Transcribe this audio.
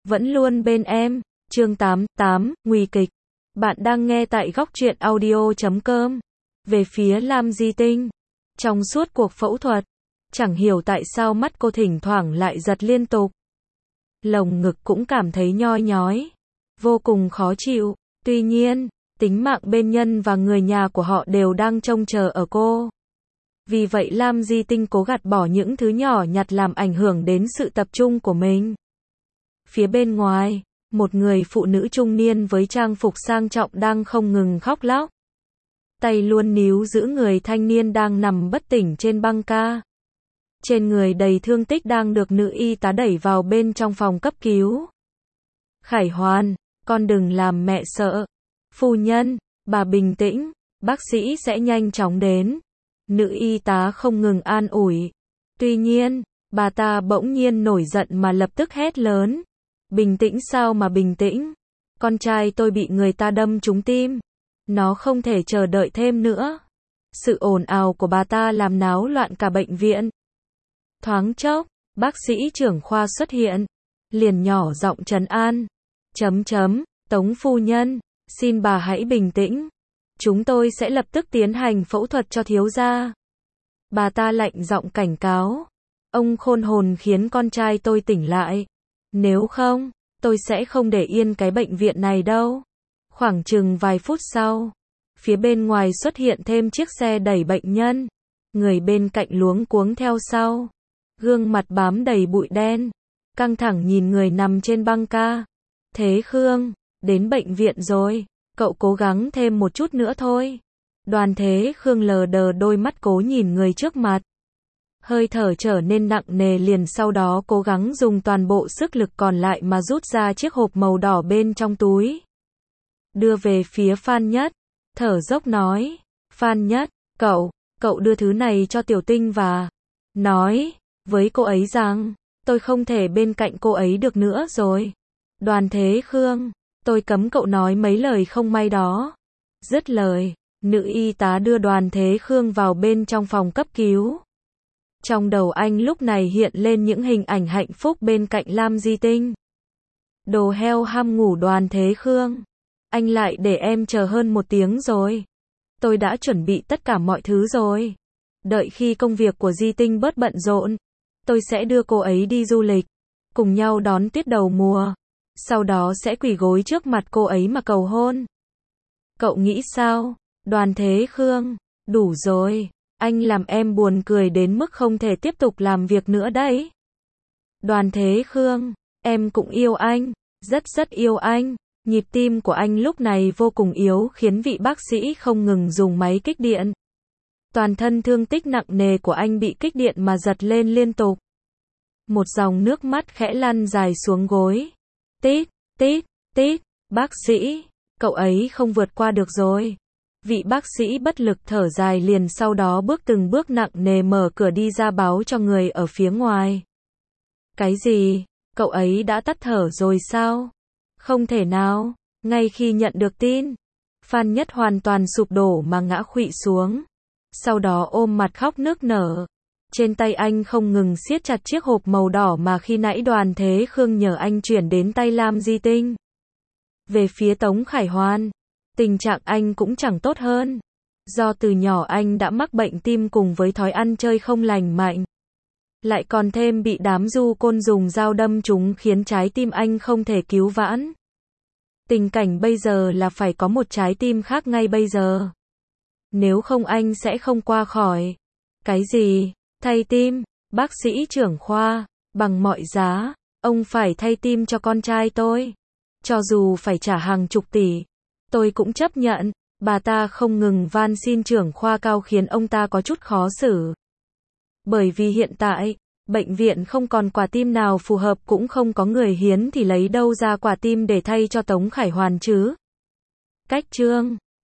vẫn luôn bên em. Chương 88, nguy kịch. Bạn đang nghe tại góc truyện audio.com. Về phía Lam Di Tinh, trong suốt cuộc phẫu thuật, chẳng hiểu tại sao mắt cô thỉnh thoảng lại giật liên tục. Lồng ngực cũng cảm thấy nhoi nhói, vô cùng khó chịu. Tuy nhiên, tính mạng bên nhân và người nhà của họ đều đang trông chờ ở cô. Vì vậy Lam Di Tinh cố gạt bỏ những thứ nhỏ nhặt làm ảnh hưởng đến sự tập trung của mình. Phía bên ngoài, một người phụ nữ trung niên với trang phục sang trọng đang không ngừng khóc lóc. Tay luôn níu giữ người thanh niên đang nằm bất tỉnh trên băng ca. Trên người đầy thương tích đang được nữ y tá đẩy vào bên trong phòng cấp cứu. Khải Hoàn, con đừng làm mẹ sợ. Phu nhân, bà bình tĩnh, bác sĩ sẽ nhanh chóng đến. Nữ y tá không ngừng an ủi. Tuy nhiên, bà ta bỗng nhiên nổi giận mà lập tức hét lớn. Bình tĩnh sao mà bình tĩnh? Con trai tôi bị người ta đâm trúng tim. Nó không thể chờ đợi thêm nữa. Sự ồn ào của bà ta làm náo loạn cả bệnh viện. Thoáng chốc, bác sĩ trưởng khoa xuất hiện. Liền nhỏ giọng trấn an. Tống phu nhân, xin bà hãy bình tĩnh. Chúng tôi sẽ lập tức tiến hành phẫu thuật cho thiếu gia. Bà ta lạnh giọng cảnh cáo. Ông khôn hồn khiến con trai tôi tỉnh lại. Nếu không, tôi sẽ không để yên cái bệnh viện này đâu. Khoảng chừng vài phút sau, phía bên ngoài xuất hiện thêm chiếc xe đẩy bệnh nhân. Người bên cạnh luống cuống theo sau. Gương mặt bám đầy bụi đen. Căng thẳng nhìn người nằm trên băng ca. Thế Khương, đến bệnh viện rồi. Cậu cố gắng thêm một chút nữa thôi. Đoàn Thế Khương lờ đờ đôi mắt cố nhìn người trước mặt. Hơi thở trở nên nặng nề liền sau đó cố gắng dùng toàn bộ sức lực còn lại mà rút ra chiếc hộp màu đỏ bên trong túi. Đưa về phía Phan Nhất. Thở dốc nói. Phan Nhất, cậu đưa thứ này cho Tiểu Tinh và nói với cô ấy rằng, tôi không thể bên cạnh cô ấy được nữa rồi. Đoàn Thế Khương, tôi cấm cậu nói mấy lời không may đó. Dứt lời, nữ y tá đưa Đoàn Thế Khương vào bên trong phòng cấp cứu. Trong đầu anh lúc này hiện lên những hình ảnh hạnh phúc bên cạnh Lam Di Tinh. Đồ heo ham ngủ Đoàn Thế Khương. Anh lại để em chờ hơn 1 tiếng rồi. Tôi đã chuẩn bị tất cả mọi thứ rồi. Đợi khi công việc của Di Tinh bớt bận rộn, tôi sẽ đưa cô ấy đi du lịch. Cùng nhau đón tuyết đầu mùa. Sau đó sẽ quỳ gối trước mặt cô ấy mà cầu hôn. Cậu nghĩ sao? Đoàn Thế Khương, đủ rồi. Anh làm em buồn cười đến mức không thể tiếp tục làm việc nữa đấy. Đoàn Thế Khương, em cũng yêu anh, rất yêu anh. Nhịp tim của anh lúc này vô cùng yếu khiến vị bác sĩ không ngừng dùng máy kích điện. Toàn thân thương tích nặng nề của anh bị kích điện mà giật lên liên tục. Một dòng nước mắt khẽ lăn dài xuống gối. Tít, bác sĩ, cậu ấy không vượt qua được rồi. Vị bác sĩ bất lực thở dài liền sau đó từng bước nặng nề mở cửa đi ra báo cho người ở phía ngoài. Cái gì? Cậu ấy đã tắt thở rồi sao? Không thể nào. Ngay khi nhận được tin, Phan Nhất hoàn toàn sụp đổ mà ngã khuỵu xuống. Sau đó ôm mặt khóc nức nở. Trên tay anh không ngừng siết chặt chiếc hộp màu đỏ mà khi nãy Đoàn Thế Khương nhờ anh chuyển đến tay Lam Di Tinh. Về phía Tống Khải Hoàn, tình trạng anh cũng chẳng tốt hơn. Do từ nhỏ anh đã mắc bệnh tim cùng với thói ăn chơi không lành mạnh. Lại còn thêm bị đám du côn dùng dao đâm trúng khiến trái tim anh không thể cứu vãn. Tình cảnh bây giờ là phải có một trái tim khác ngay bây giờ. Nếu không anh sẽ không qua khỏi. Cái gì? Thay tim? Bác sĩ trưởng khoa, bằng mọi giá, ông phải thay tim cho con trai tôi. Cho dù phải trả hàng chục tỷ, tôi cũng chấp nhận. Bà ta không ngừng van xin trưởng khoa cao khiến ông ta có chút khó xử. Bởi vì hiện tại, bệnh viện không còn quả tim nào phù hợp cũng không có người hiến thì lấy đâu ra quả tim để thay cho Tống Khải Hoàn chứ. Cách chương